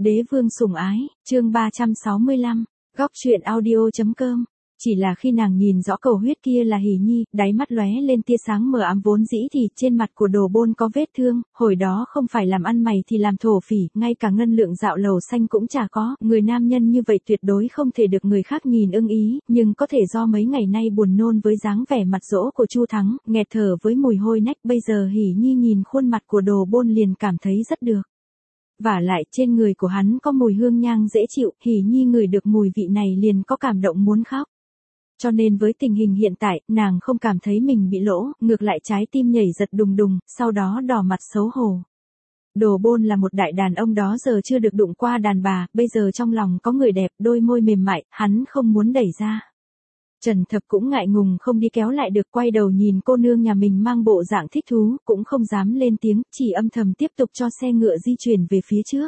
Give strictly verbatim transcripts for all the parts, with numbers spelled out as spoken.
Đế vương sủng ái, chương ba trăm sáu mươi lăm, góc truyện audio.com. Chỉ là khi nàng nhìn rõ cầu huyết kia là Hỉ Nhi, đáy mắt lóe lên tia sáng mờ ám vốn dĩ thì trên mặt của Đồ Bôn có vết thương, hồi đó không phải làm ăn mày thì làm thổ phỉ, ngay cả ngân lượng dạo lầu xanh cũng chả có, người nam nhân như vậy tuyệt đối không thể được người khác nhìn ưng ý, nhưng có thể do mấy ngày nay buồn nôn với dáng vẻ mặt dỗ của Chu Thắng, nghẹt thở với mùi hôi nách, bây giờ Hỉ Nhi nhìn khuôn mặt của Đồ Bôn liền cảm thấy rất được. Vả lại trên người của hắn có mùi hương nhang dễ chịu, Hỉ Nhi ngửi được mùi vị này liền có cảm động muốn khóc. Cho nên với tình hình hiện tại, nàng không cảm thấy mình bị lỗ, ngược lại trái tim nhảy giật đùng đùng, sau đó đỏ mặt xấu hổ. Đồ Bôn là một đại đàn ông đó giờ chưa được đụng qua đàn bà, bây giờ trong lòng có người đẹp, đôi môi mềm mại, hắn không muốn đẩy ra. Trần Thập cũng ngại ngùng không đi kéo lại được, quay đầu nhìn cô nương nhà mình mang bộ dạng thích thú, cũng không dám lên tiếng, chỉ âm thầm tiếp tục cho xe ngựa di chuyển về phía trước.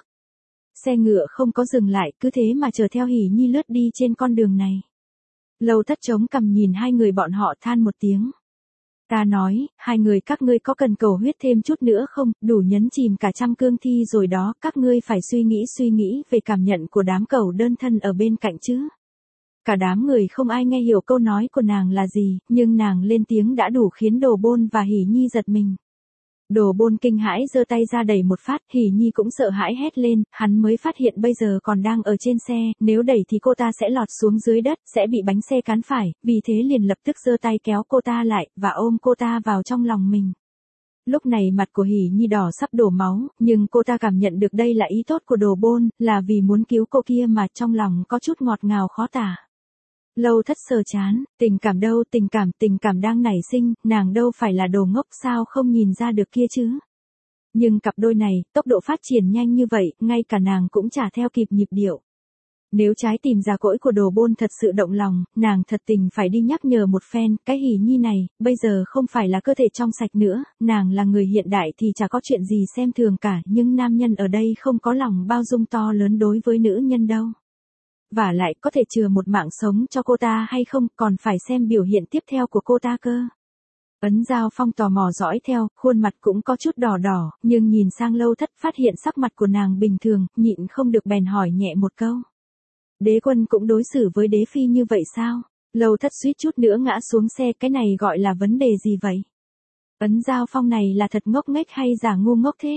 Xe ngựa không có dừng lại, cứ thế mà chờ theo Hỉ Nhi lướt đi trên con đường này. Lâu Thất chống cằm nhìn hai người bọn họ than một tiếng. Ta nói, hai người các ngươi có cần cầu huyết thêm chút nữa không, đủ nhấn chìm cả trăm cương thi rồi đó, các ngươi phải suy nghĩ suy nghĩ về cảm nhận của đám cẩu đơn thân ở bên cạnh chứ. Cả đám người không ai nghe hiểu câu nói của nàng là gì, nhưng nàng lên tiếng đã đủ khiến Đồ Bôn và Hỉ Nhi giật mình. Đồ Bôn kinh hãi giơ tay ra đẩy một phát, Hỉ Nhi cũng sợ hãi hét lên, hắn mới phát hiện bây giờ còn đang ở trên xe, nếu đẩy thì cô ta sẽ lọt xuống dưới đất, sẽ bị bánh xe cán phải, vì thế liền lập tức giơ tay kéo cô ta lại, và ôm cô ta vào trong lòng mình. Lúc này mặt của Hỉ Nhi đỏ sắp đổ máu, nhưng cô ta cảm nhận được đây là ý tốt của Đồ Bôn, là vì muốn cứu cô kia mà trong lòng có chút ngọt ngào khó tả. Lâu Thất sờ chán, tình cảm đâu, tình cảm, tình cảm đang nảy sinh, nàng đâu phải là đồ ngốc sao không nhìn ra được kia chứ. Nhưng cặp đôi này, tốc độ phát triển nhanh như vậy, ngay cả nàng cũng chả theo kịp nhịp điệu. Nếu trái tim già cỗi của Đồ Bôn thật sự động lòng, nàng thật tình phải đi nhắc nhở một phen, cái Hỉ Nhi này, bây giờ không phải là cơ thể trong sạch nữa, nàng là người hiện đại thì chả có chuyện gì xem thường cả, nhưng nam nhân ở đây không có lòng bao dung to lớn đối với nữ nhân đâu. Vả lại có thể chừa một mạng sống cho cô ta hay không, còn phải xem biểu hiện tiếp theo của cô ta cơ. Ấn Giao Phong tò mò dõi theo, khuôn mặt cũng có chút đỏ đỏ, nhưng nhìn sang Lâu Thất phát hiện sắc mặt của nàng bình thường, nhịn không được bèn hỏi nhẹ một câu. Đế quân cũng đối xử với đế phi như vậy sao? Lâu Thất suýt chút nữa ngã xuống xe, cái này gọi là vấn đề gì vậy? Ấn Giao Phong này là thật ngốc nghếch hay giả ngu ngốc thế?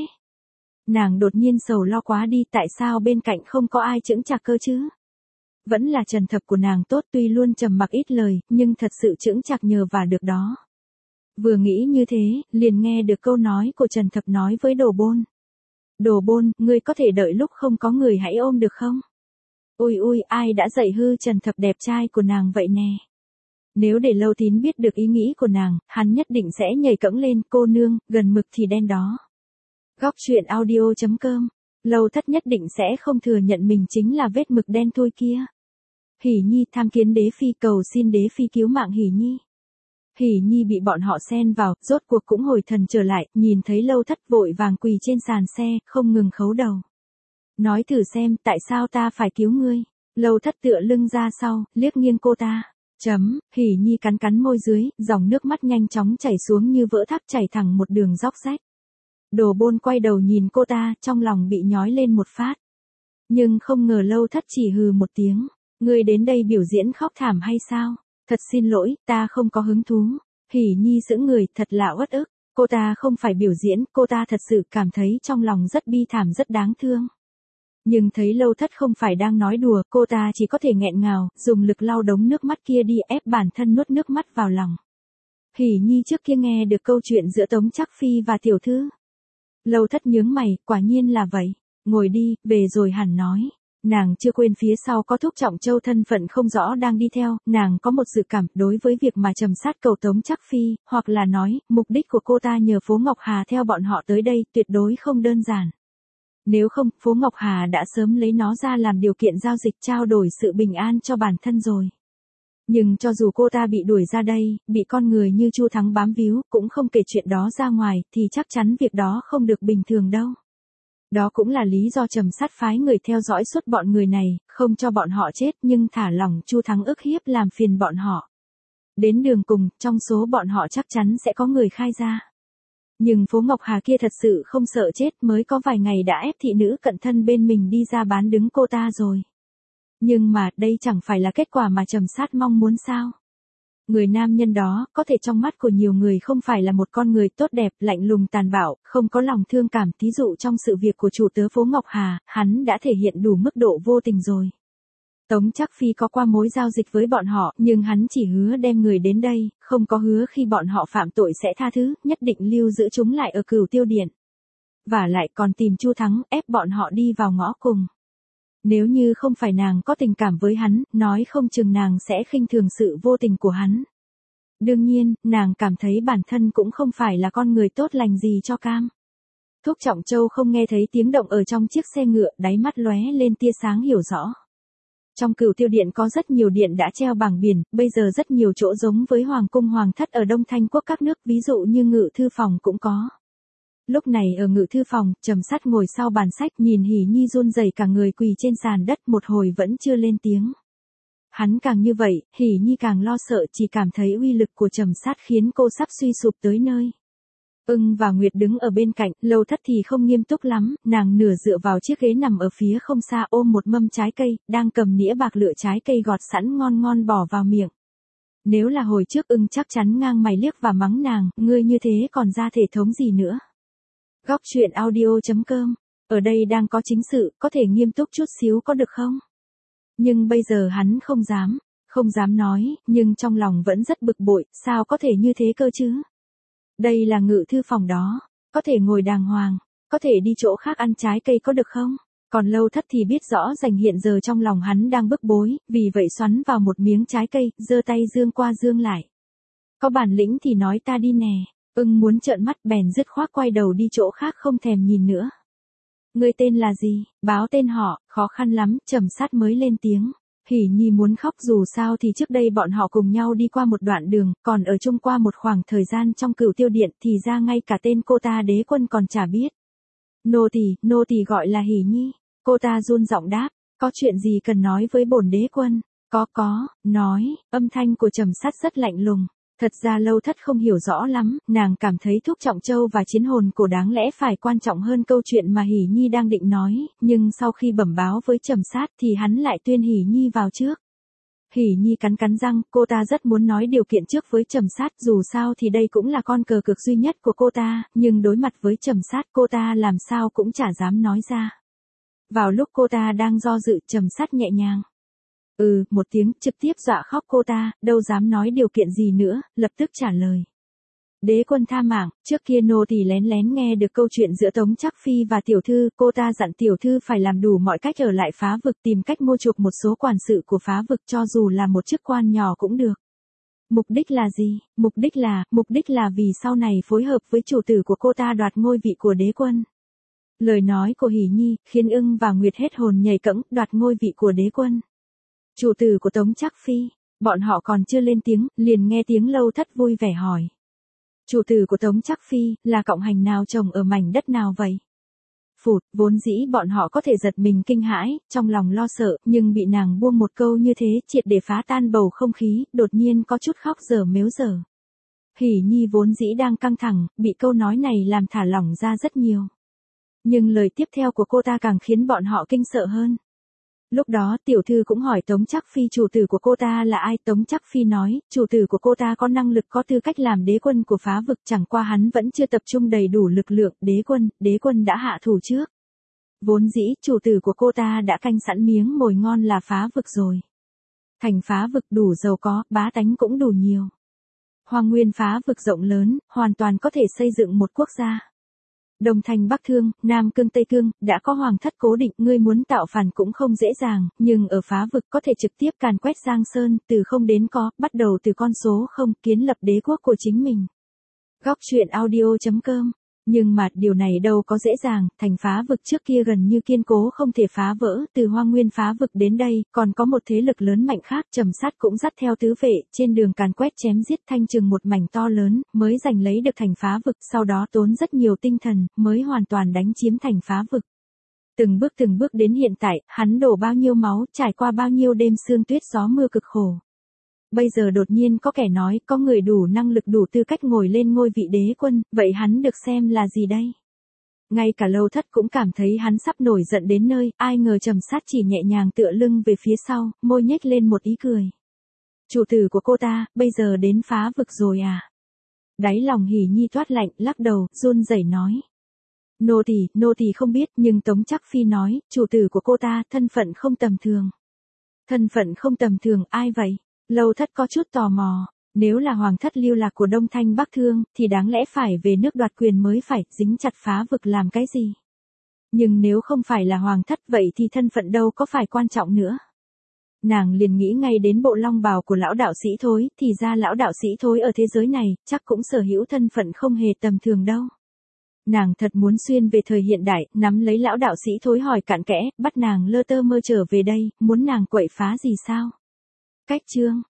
Nàng đột nhiên sầu lo quá đi, tại sao bên cạnh không có ai chững chạc cơ chứ? Vẫn là Trần Thập của nàng tốt, tuy luôn trầm mặc ít lời, nhưng thật sự chững chạc nhờ và được đó. Vừa nghĩ như thế, liền nghe được câu nói của Trần Thập nói với Đồ Bôn. Đồ Bôn, ngươi có thể đợi lúc không có người hãy ôm được không? Ui ui, ai đã dạy hư Trần Thập đẹp trai của nàng vậy nè? Nếu để Lâu Tín biết được ý nghĩ của nàng, hắn nhất định sẽ nhảy cẫng lên, cô nương, gần mực thì đen đó. Góc truyện audio.com. Lâu Thất nhất định sẽ không thừa nhận mình chính là vết mực đen thui kia. Hỉ Nhi tham kiến đế phi, cầu xin đế phi cứu mạng Hỉ Nhi. Hỉ Nhi bị bọn họ xen vào, rốt cuộc cũng hồi thần trở lại, nhìn thấy Lâu Thất vội vàng quỳ trên sàn xe, không ngừng khấu đầu. Nói thử xem, tại sao ta phải cứu ngươi? Lâu Thất tựa lưng ra sau, liếc nghiêng cô ta. Chấm, Hỉ Nhi cắn cắn môi dưới, dòng nước mắt nhanh chóng chảy xuống như vỡ thác chảy thẳng một đường róc rách. Đồ Bôn quay đầu nhìn cô ta, trong lòng bị nhói lên một phát. Nhưng không ngờ Lâu Thất chỉ hừ một tiếng. Ngươi đến đây biểu diễn khóc thảm hay sao? Thật xin lỗi, ta không có hứng thú. Hỉ Nhi sững người, thật là uất ức. Cô ta không phải biểu diễn, cô ta thật sự cảm thấy trong lòng rất bi thảm, rất đáng thương. Nhưng thấy Lâu Thất không phải đang nói đùa, cô ta chỉ có thể nghẹn ngào, dùng lực lau đống nước mắt kia đi, ép bản thân nuốt nước mắt vào lòng. Hỉ Nhi trước kia nghe được câu chuyện giữa Tống Trác Phi và tiểu thư. Lâu Thất nhướng mày, quả nhiên là vậy. Ngồi đi, về rồi hẳn nói. Nàng chưa quên phía sau có Thúc Trọng Châu thân phận không rõ đang đi theo, nàng có một dự cảm đối với việc mà trầm sát cầu Tống Trác Phi, hoặc là nói, mục đích của cô ta nhờ Phố Ngọc Hà theo bọn họ tới đây tuyệt đối không đơn giản. Nếu không, Phố Ngọc Hà đã sớm lấy nó ra làm điều kiện giao dịch trao đổi sự bình an cho bản thân rồi. Nhưng cho dù cô ta bị đuổi ra đây, bị con người như Chu Thắng bám víu, cũng không kể chuyện đó ra ngoài, thì chắc chắn việc đó không được bình thường đâu. Đó cũng là lý do Trầm Sát phái người theo dõi suốt bọn người này, không cho bọn họ chết nhưng thả lỏng Chu Thắng ức hiếp làm phiền bọn họ. Đến đường cùng, trong số bọn họ chắc chắn sẽ có người khai ra. Nhưng Phố Ngọc Hà kia thật sự không sợ chết, mới có vài ngày đã ép thị nữ cận thân bên mình đi ra bán đứng cô ta rồi. Nhưng mà, đây chẳng phải là kết quả mà Trầm Sát mong muốn sao? Người nam nhân đó, có thể trong mắt của nhiều người không phải là một con người tốt đẹp, lạnh lùng tàn bạo, không có lòng thương cảm. Thí dụ trong sự việc của chủ tớ Phố Ngọc Hà, hắn đã thể hiện đủ mức độ vô tình rồi. Tống Trác Phi có qua mối giao dịch với bọn họ, nhưng hắn chỉ hứa đem người đến đây, không có hứa khi bọn họ phạm tội sẽ tha thứ, nhất định lưu giữ chúng lại ở Cửu Tiêu Điện. Và lại còn tìm Chu Thắng, ép bọn họ đi vào ngõ cùng. Nếu như không phải nàng có tình cảm với hắn, nói không chừng nàng sẽ khinh thường sự vô tình của hắn. Đương nhiên, nàng cảm thấy bản thân cũng không phải là con người tốt lành gì cho cam. Thúc Trọng Châu không nghe thấy tiếng động ở trong chiếc xe ngựa, đáy mắt lóe lên tia sáng hiểu rõ. Trong Cửu Tiêu Điện có rất nhiều điện đã treo bảng biển, bây giờ rất nhiều chỗ giống với Hoàng cung Hoàng thất ở Đông Thanh quốc các nước, ví dụ như Ngự Thư Phòng cũng có. Lúc này ở Ngự Thư Phòng, Trầm Sát ngồi sau bàn sách nhìn Hỉ Nhi run rẩy cả người quỳ trên sàn đất, một hồi vẫn chưa lên tiếng. Hắn càng như vậy, Hỉ Nhi càng lo sợ, chỉ cảm thấy uy lực của Trầm Sát khiến cô sắp suy sụp tới nơi. Ưng và Nguyệt đứng ở bên cạnh, Lâu Thất thì không nghiêm túc lắm, nàng nửa dựa vào chiếc ghế nằm ở phía không xa ôm một mâm trái cây, đang cầm nĩa bạc lựa trái cây gọt sẵn ngon ngon bỏ vào miệng. Nếu là hồi trước Ưng chắc chắn ngang mày liếc và mắng nàng, ngươi như thế còn ra thể thống gì nữa. Góc truyện audio chấm com, ở đây đang có chính sự, có thể nghiêm túc chút xíu có được không? Nhưng bây giờ hắn không dám, không dám nói, nhưng trong lòng vẫn rất bực bội, sao có thể như thế cơ chứ? Đây là Ngự Thư Phòng đó, có thể ngồi đàng hoàng, có thể đi chỗ khác ăn trái cây có được không? Còn Lâu Thất thì biết rõ rành hiện giờ trong lòng hắn đang bức bối, vì vậy xoắn vào một miếng trái cây, giơ tay dương qua dương lại. Có bản lĩnh thì nói ta đi nè. Ưng muốn trợn mắt bèn dứt khoát quay đầu đi chỗ khác không thèm nhìn nữa. Ngươi tên là gì? Báo tên họ, khó khăn lắm, Trầm Sát mới lên tiếng. Hỉ Nhi muốn khóc, dù sao thì trước đây bọn họ cùng nhau đi qua một đoạn đường, còn ở chung qua một khoảng thời gian trong Cửu Tiêu Điện, thì ra ngay cả tên cô ta Đế Quân còn chả biết. Nô tỳ, nô tỳ gọi là Hỉ Nhi. Cô ta run giọng đáp, có chuyện gì cần nói với bổn Đế Quân? Có có, nói, âm thanh của Trầm Sát rất lạnh lùng. Thật ra Lâu Thất không hiểu rõ lắm, nàng cảm thấy Thúc Trọng Châu và chiến hồn cổ đáng lẽ phải quan trọng hơn câu chuyện mà Hỉ Nhi đang định nói, nhưng sau khi bẩm báo với Trầm Sát thì hắn lại tuyên Hỉ Nhi vào trước. Hỉ Nhi cắn cắn răng, cô ta rất muốn nói điều kiện trước với Trầm Sát, dù sao thì đây cũng là con cờ cược duy nhất của cô ta, nhưng đối mặt với Trầm Sát cô ta làm sao cũng chả dám nói ra. Vào lúc cô ta đang do dự, Trầm Sát nhẹ nhàng. Ừ, một tiếng, trực tiếp dọa khóc cô ta, đâu dám nói điều kiện gì nữa, lập tức trả lời. Đế Quân tha mạng, trước kia nô tỳ lén lén nghe được câu chuyện giữa Tống Trác Phi và tiểu thư, cô ta dặn tiểu thư phải làm đủ mọi cách ở lại Phá Vực, tìm cách mua chuộc một số quản sự của Phá Vực, cho dù là một chức quan nhỏ cũng được. Mục đích là gì? Mục đích là, mục đích là vì sau này phối hợp với chủ tử của cô ta đoạt ngôi vị của Đế Quân. Lời nói của Hỉ Nhi khiến Ưng và Nguyệt hết hồn nhảy cẫng, đoạt ngôi vị của Đế Quân. Chủ tử của Tống Trác Phi, bọn họ còn chưa lên tiếng, liền nghe tiếng Lâu Thất vui vẻ hỏi. Chủ tử của Tống Trác Phi, là cộng hành nào trồng ở mảnh đất nào vậy? Phụt, vốn dĩ bọn họ có thể giật mình kinh hãi, trong lòng lo sợ, nhưng bị nàng buông một câu như thế, triệt để phá tan bầu không khí, đột nhiên có chút khóc dở mếu dở. Hỉ Nhi vốn dĩ đang căng thẳng, bị câu nói này làm thả lỏng ra rất nhiều. Nhưng lời tiếp theo của cô ta càng khiến bọn họ kinh sợ hơn. Lúc đó tiểu thư cũng hỏi Tống Trác Phi chủ tử của cô ta là ai. Tống Trác Phi nói, chủ tử của cô ta có năng lực có tư cách làm đế quân của Phá Vực, chẳng qua hắn vẫn chưa tập trung đầy đủ lực lượng. Đế quân, đế quân đã hạ thủ trước. Vốn dĩ chủ tử của cô ta đã canh sẵn miếng mồi ngon là Phá Vực rồi. Thành Phá Vực đủ giàu có, bá tánh cũng đủ nhiều. Hoang nguyên Phá Vực rộng lớn, hoàn toàn có thể xây dựng một quốc gia. Đông Thành Bắc Thương, Nam Cương Tây Cương, đã có hoàng thất cố định, ngươi muốn tạo phản cũng không dễ dàng, nhưng ở Phá Vực có thể trực tiếp càn quét Giang Sơn, từ không đến có, bắt đầu từ con số không, kiến lập đế quốc của chính mình. Góc truyện audio chấm com. Nhưng mà, điều này đâu có dễ dàng, thành Phá Vực trước kia gần như kiên cố không thể phá vỡ, từ Hoang Nguyên Phá Vực đến đây, còn có một thế lực lớn mạnh khác, Trầm Sát cũng dắt theo tứ vệ, trên đường càn quét chém giết thanh trừng một mảnh to lớn, mới giành lấy được thành Phá Vực, sau đó tốn rất nhiều tinh thần, mới hoàn toàn đánh chiếm thành Phá Vực. Từng bước từng bước đến hiện tại, hắn đổ bao nhiêu máu, trải qua bao nhiêu đêm sương tuyết gió mưa cực khổ. Bây giờ đột nhiên có kẻ nói có người đủ năng lực đủ tư cách ngồi lên ngôi vị đế quân, vậy hắn được xem là gì đây? Ngay cả Lâu Thất cũng cảm thấy hắn sắp nổi giận đến nơi, ai ngờ Trầm Sát chỉ nhẹ nhàng tựa lưng về phía sau, môi nhếch lên một ý cười. Chủ tử của cô ta, bây giờ đến phá vực rồi à? Đáy lòng Hỉ Nhi toát lạnh, lắc đầu, run rẩy nói. Nô tỳ, nô tỳ không biết, nhưng Tống Trác Phi nói, chủ tử của cô ta, thân phận không tầm thường. Thân phận không tầm thường, ai vậy? Lâu Thất có chút tò mò, nếu là hoàng thất lưu lạc của Đông Thanh Bắc Thương, thì đáng lẽ phải về nước đoạt quyền mới phải, dính chặt phá vực làm cái gì? Nhưng nếu không phải là hoàng thất vậy thì thân phận đâu có phải quan trọng nữa. Nàng liền nghĩ ngay đến bộ long bào của lão đạo sĩ Thối, thì ra lão đạo sĩ Thối ở thế giới này, chắc cũng sở hữu thân phận không hề tầm thường đâu. Nàng thật muốn xuyên về thời hiện đại, nắm lấy lão đạo sĩ Thối hỏi cặn kẽ, bắt nàng lơ tơ mơ trở về đây, muốn nàng quậy phá gì sao? Cách chương